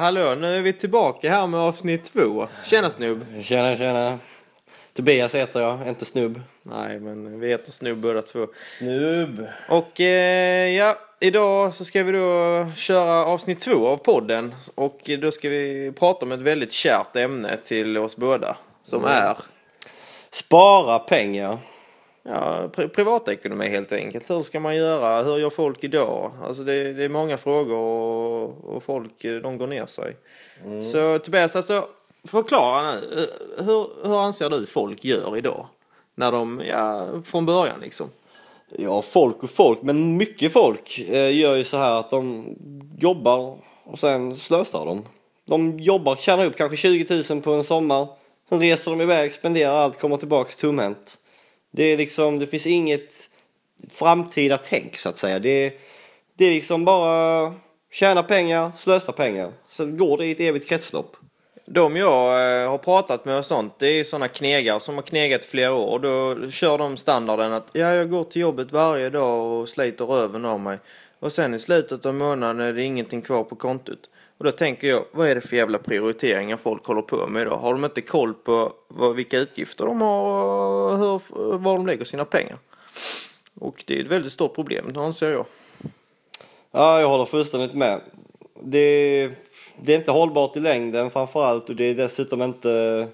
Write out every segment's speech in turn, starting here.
hallå, nu är vi tillbaka här med avsnitt 2. Tjena snubb. Tjena. Tobias heter jag, inte snubb. Nej, men vi heter snubb båda två. Snubb. Och ja, idag så ska vi då köra avsnitt 2 av podden. Och då ska vi prata om ett väldigt kärt ämne till oss båda. Som är... Spara pengar. Ja, privatekonomi helt enkelt. Hur ska man göra? Hur gör folk idag? Alltså det är många frågor och folk de går ner sig. Så Tobias, alltså förklara nu. Hur anser du folk gör idag? När de, från början liksom. Ja, folk och folk, men mycket folk gör ju så här att de jobbar och sen slösar de. De jobbar, tjänar upp kanske 20 000 på en sommar. Sen reser de iväg, spenderar allt, kommer tillbaka tomhänt. Det är liksom, det finns inget framtida tänk så att säga. Det är liksom bara tjäna pengar, slösa pengar. Så går det i ett evigt kretslopp. De jag har pratat med och sånt, det är sådana knegar som har knegat flera år. Då kör de standarden att jag går till jobbet varje dag och sliter röven av mig. Och sen i slutet av månaden är det ingenting kvar på kontot. Och då tänker jag, vad är det för jävla prioriteringar folk håller på med idag? Har de inte koll på vilka utgifter de har och var de lägger sina pengar? Och det är ett väldigt stort problem, anser jag. Ja, jag håller fullständigt med. Det är inte hållbart i längden framförallt, och det är dessutom inte...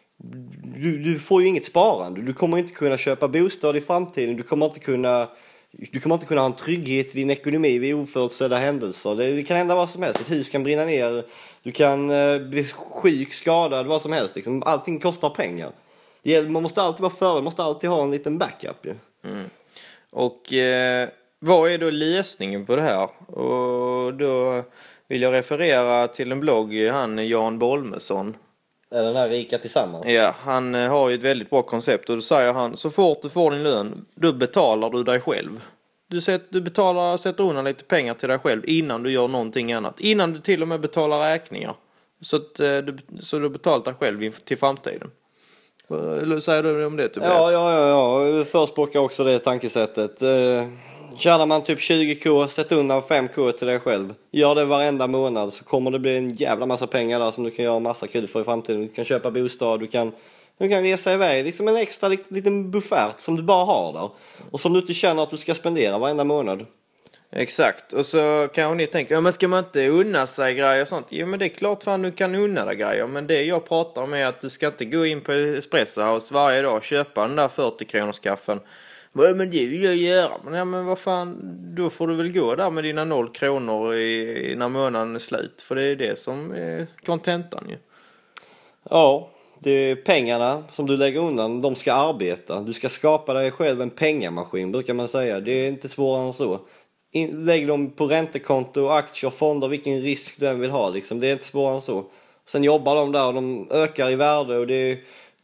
Du får ju inget sparande. Du kommer inte kunna köpa bostad i framtiden. Du kommer inte kunna ha en trygghet i din ekonomi vid oförutsedda händelser. Det kan hända vad som helst. Ett hus kan brinna ner. Du kan bli sjuk, skadad, vad som helst. Liksom. Allting kostar pengar. Man måste alltid vara före. Man måste alltid ha en liten backup. Ja. Och vad är då lösningen på det här? Och då vill jag referera till en blogg, han Jan Bolmesson. Den här Rika Tillsammans. Ja, han har ju ett väldigt bra koncept. Och då säger han, så fort du får din lön, då betalar du dig själv. Du sätter undan lite pengar till dig själv innan du gör någonting annat. Innan du till och med betalar räkningar. Så du har betalat dig själv till framtiden. Eller säger du om det, Tobias? Ja. Jag förespråkar också det tankesättet. Tjänar man typ 20k, sätt undan 5k till dig själv. Gör det varenda månad så kommer det bli en jävla massa pengar där som du kan göra massa kul för i framtiden. Du kan köpa bostad, du kan resa iväg. Liksom en extra liten buffert som du bara har där. Och som du inte känner att du ska spendera varenda månad. Exakt, och så kanske ni tänker, men ska man inte unna sig grejer och sånt? Jo, men det är klart fan du kan unna dig grejer. Men det jag pratar om är att du ska inte gå in på Espresso House varje dag och köpa den där 40-kronorskaffen. Men det vill jag göra. Men vad fan, då får du väl gå där med dina 0 kronor när månaden är slut. För det är det som är kontentan ju. Ja, det är pengarna som du lägger undan, de ska arbeta. Du ska skapa dig själv en pengamaskin, brukar man säga. Det är inte svårare än så. Lägg dem på räntekonto, aktier, fonder, vilken risk du än vill ha. Liksom. Det är inte svårare än så. Sen jobbar de där och de ökar i värde, och det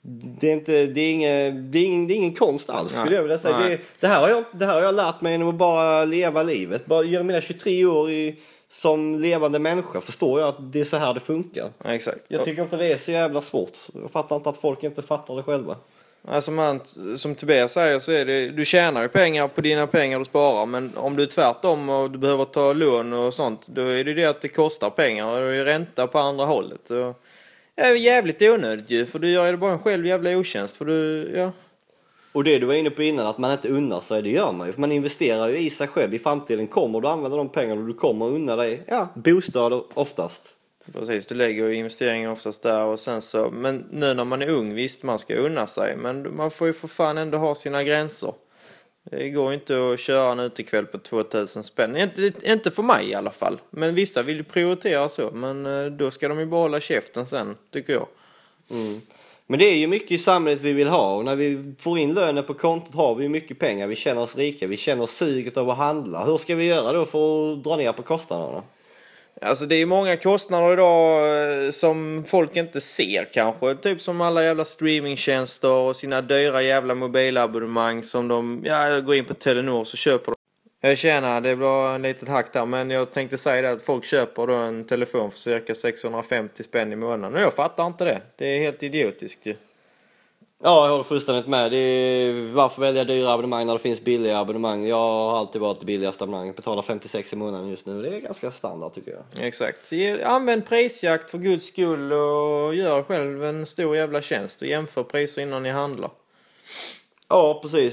är ingen konst alls, skulle jag vilja säga. Det här har jag lärt mig genom att bara leva livet. Bara genom mina 23 år som levande människa förstår jag att det är så här det funkar. Ja, exakt. Jag tycker inte det är så jävla svårt. Jag fattar inte att folk inte fattar det själva. Alltså som Tobias säger så är det, du tjänar ju pengar på dina pengar du sparar, men om du är tvärtom och du behöver ta lån och sånt, då är det att det kostar pengar och det är ränta på andra hållet. Och det är jävligt onödigt ju, för du gör det bara en själv jävla otjänst, för du, Och det du var inne på innan, att man inte unnar sig, det gör man ju. För man investerar ju i sig själv. I framtiden kommer du använda de pengarna och du kommer unna dig bostad oftast. Precis, du lägger investeringar oftast där och sen så, men nu när man är ung, visst man ska unna sig, men man får ju för fan ändå ha sina gränser. Det går inte att köra en utekväll på 2000 spänn. Inte för mig i alla fall. Men vissa vill ju prioritera så. Men då ska de ju bara hålla käften sen, tycker jag. Men det är ju mycket i samhället vi vill ha. Och när vi får in lönen på kontot har vi mycket pengar. Vi känner oss rika. Vi känner suget av att handla. Hur ska vi göra då för att dra ner på kostnaderna? Alltså det är många kostnader idag som folk inte ser kanske. Typ som alla jävla streamingtjänster och sina dyra jävla mobilabonnemang som de går in på Telenor så köper de. Jag känner, det blir en litet hack där, men jag tänkte säga det att folk köper då en telefon för cirka 650 spänn i månaden. Och jag fattar inte det. Det är helt idiotiskt ju. Ja, jag håller fullständigt med. Varför välja dyra abonnemang när det finns billiga abonnemang? Jag har alltid varit det billigaste abonnemanget. Betalar 56 i månaden just nu. Det är ganska standard tycker jag. Exakt. Använd prisjakt för guds skull och gör själv en stor jävla tjänst och jämför priser innan ni handlar. Ja, precis.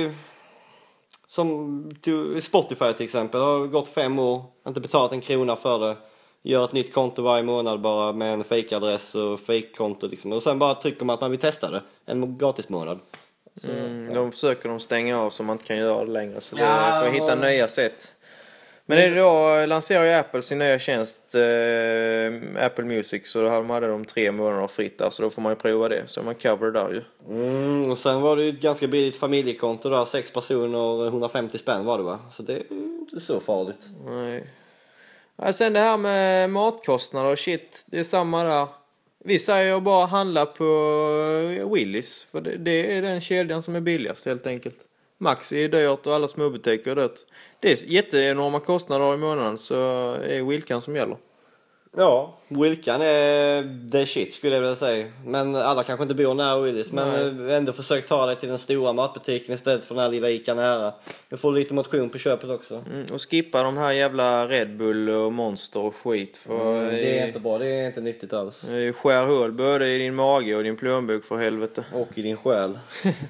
Som Spotify till exempel. Har gått 5 år, inte betalat en krona för det. Gör ett nytt konto varje månad bara med en fake-adress och fake-konto liksom. Och sen bara trycker man att man vill testa det. En gratis månad. De försöker stänga av så man inte kan göra det längre. Så det får hitta nya sätt. Men det är då lanserar ju Apple sin nya tjänst Apple Music. Så då hade de 3 månader fritt där. Så då får man ju prova det. Så man cover där ju. Och sen var det ju ett ganska billigt familjekonto där. 6 personer, 150 spänn var det va? Så det är inte så farligt. Nej. Ja, sen det här med matkostnader och shit. Det är samma där. Vi säger ju bara handla på Willys. För det är den kedjan som är billigast helt enkelt. Maxi är dyrt och alla småbutiker är dyrt. Det är jätteenorma kostnader i månaden så är Wilkan som gäller. Ja, Wilkan är shit skulle jag vilja säga. Men alla kanske inte bor nära Willys. Men ändå försök ta dig till den stora matbutiken istället för den här lilla Ica nära. Du får lite motion på köpet också. Och skippa de här jävla Red Bull och Monster och skit. För det är inte bra, det är inte nyttigt alls. Skär hål både i din mage och din plånbok för helvete. Och i din själ.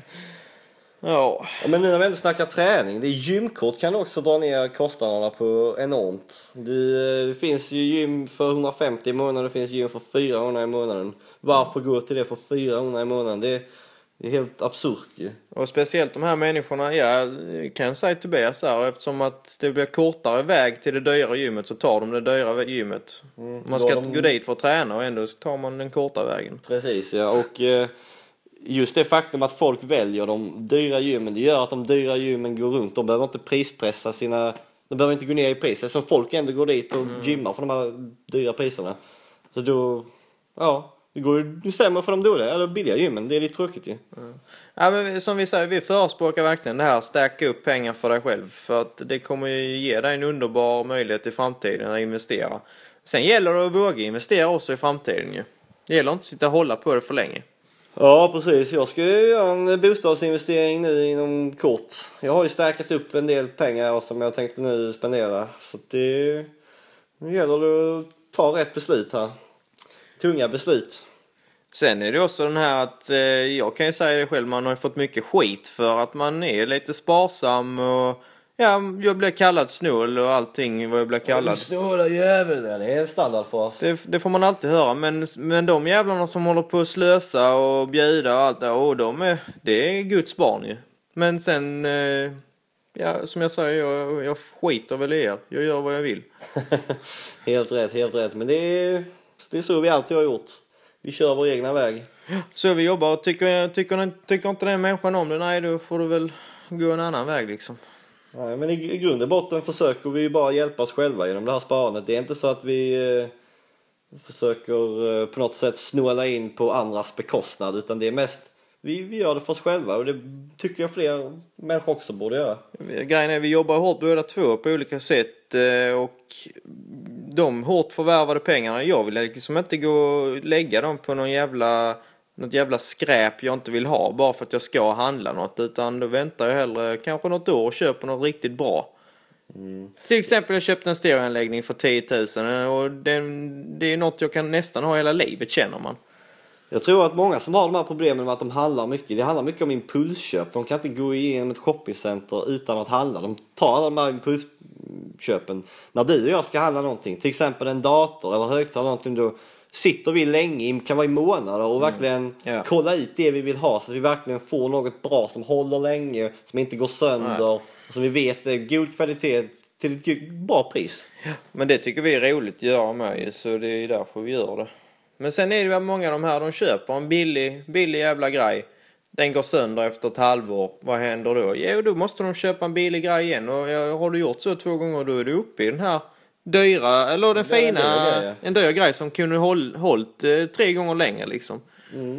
Ja. Men nu när vi ändå snackar träning, det är gymkort kan du också dra ner kostnaderna på enormt. Det finns ju gym för 150 i månaden, det finns gym för 400 i månaden. Varför gå till det för 400 i månaden? Det är helt absurt ju. Och speciellt de här människorna, jag kan säga Tobias här, eftersom att det blir kortare väg till det dyra gymmet så tar de det dyra gymmet. Man ska gå dit för att träna och ändå tar man den korta vägen. Precis ja, och just det faktum att folk väljer de dyra gymmen, det gör att de dyra gymmen går runt. De behöver inte prispressa de behöver inte gå ner i pris. Så folk ändå går dit och gymmar för de här dyra priserna. Så då, det går ju sämre för de dåliga, eller billiga gymmen. Det är lite tråkigt ju. Ja, men som vi säger, vi förespråkar verkligen det här, stacka upp pengar för dig själv. För att det kommer ju ge dig en underbar möjlighet i framtiden att investera. Sen gäller det att våga investera också i framtiden ju. Det gäller inte att sitta och hålla på det för länge. Ja, precis. Jag ska göra en bostadsinvestering nu inom kort. Jag har ju stärkat upp en del pengar som jag tänkte nu spendera. Så det gäller det att ta rätt beslut här. Tunga beslut. Sen är det också den här att jag kan ju säga det själv, man har ju fått mycket skit för att man är lite sparsam och jag blev kallad snål och allting vad jag blev kallad. Snåla jävel, det är en standard för oss. Det får man alltid höra, men de jävlarna som håller på att slösa och bjuda och allt där, det är Guds barn ju. Men sen, som jag säger, jag skiter väl i er. Jag gör vad jag vill. Helt rätt. Men det är så vi alltid har gjort. Vi kör vår egna väg. Så vi jobbar och tycker inte den människan om det, nej då får du väl gå en annan väg liksom. Nej, men i grund och botten försöker vi bara hjälpa oss själva genom det här sparandet. Det är inte så att vi försöker på något sätt snåla in på andras bekostnad, utan det är mest vi gör det för oss själva och det tycker jag fler människor också borde göra. Grejen är vi jobbar hårt båda två på olika sätt och de hårt förvärvade pengarna, jag vill liksom inte gå och lägga dem på något jävla skräp jag inte vill ha bara för att jag ska handla något, utan då väntar jag hellre kanske något år och köper något riktigt bra. Till exempel jag köpte en stereoanläggning för 10 000 och det är något jag kan nästan ha hela livet, känner man. Jag tror att många som har de här problemen med att de handlar mycket, det handlar mycket om impulsköp. De kan inte gå igenom ett shoppingcenter utan att handla. De tar alla de här impulsköpen. När du och jag ska handla någonting, till exempel en dator eller högtalare någonting, då sitter vi länge, kan vara i månader och verkligen kolla ut det vi vill ha så att vi verkligen får något bra som håller länge, som inte går sönder och som vi vet är god kvalitet till ett bra pris. Ja, men det tycker vi är roligt att göra med, så det är därför vi gör det. Men sen är det ju många av de här, de köper en billig jävla grej. Den går sönder efter ett halvår. Vad händer då? Jo, då måste de köpa en billig grej igen. Och har du gjort så 2 gånger, då är du uppe i den här dyra, eller den fina, en dyr grej som kunde hållit 3 gånger längre liksom.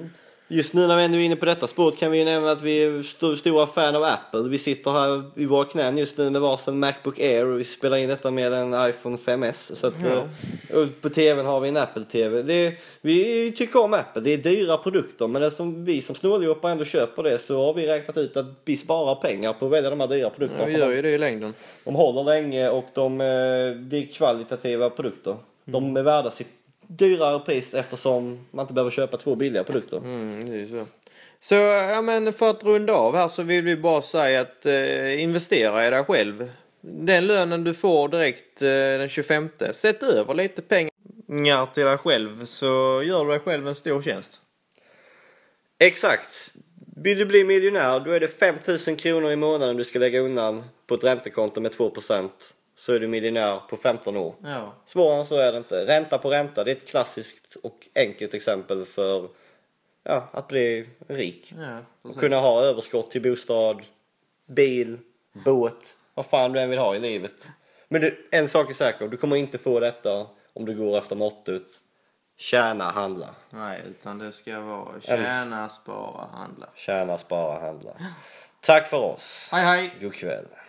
Just nu när vi ändå är inne på detta spåret kan vi nämna att vi är stora fan av Apple. Vi sitter här i våra knän just nu med varsin MacBook Air och vi spelar in detta med en iPhone 5S. Så att, och på tvn har vi en Apple-tv. Vi tycker om Apple, det är dyra produkter, men det som vi som snåljåpar ändå köper det, så har vi räknat ut att vi sparar pengar på att välja de här dyra produkterna. Ja, vi gör ju det i längden. De håller länge och det är kvalitativa produkter. De är värda sitt dyrare pris eftersom man inte behöver köpa 2 billiga produkter. Det är ju så. Så ja, men för att runda av här så vill vi bara säga att investera i dig själv. Den lönen du får direkt den 25. Sätt över lite pengar till dig själv, så gör du dig själv en stor tjänst. Exakt. Vill du bli miljonär, då är det 5 000 kronor i månaden du ska lägga undan på ett räntekonto med 2%. Så är du miljonär på 15 år. Ja. Svårare än så är det inte. Ränta på ränta, det är ett klassiskt och enkelt exempel för att bli rik. Ja, och kunna ha överskott till bostad, bil, båt, vad fan du än vill ha i livet. Men en sak är säker, du kommer inte få detta om du går efter mottot tjäna, handla. Nej, utan det ska vara tjäna, spara, handla. Tjäna, spara, handla. Tack för oss. Hej hej. God kväll.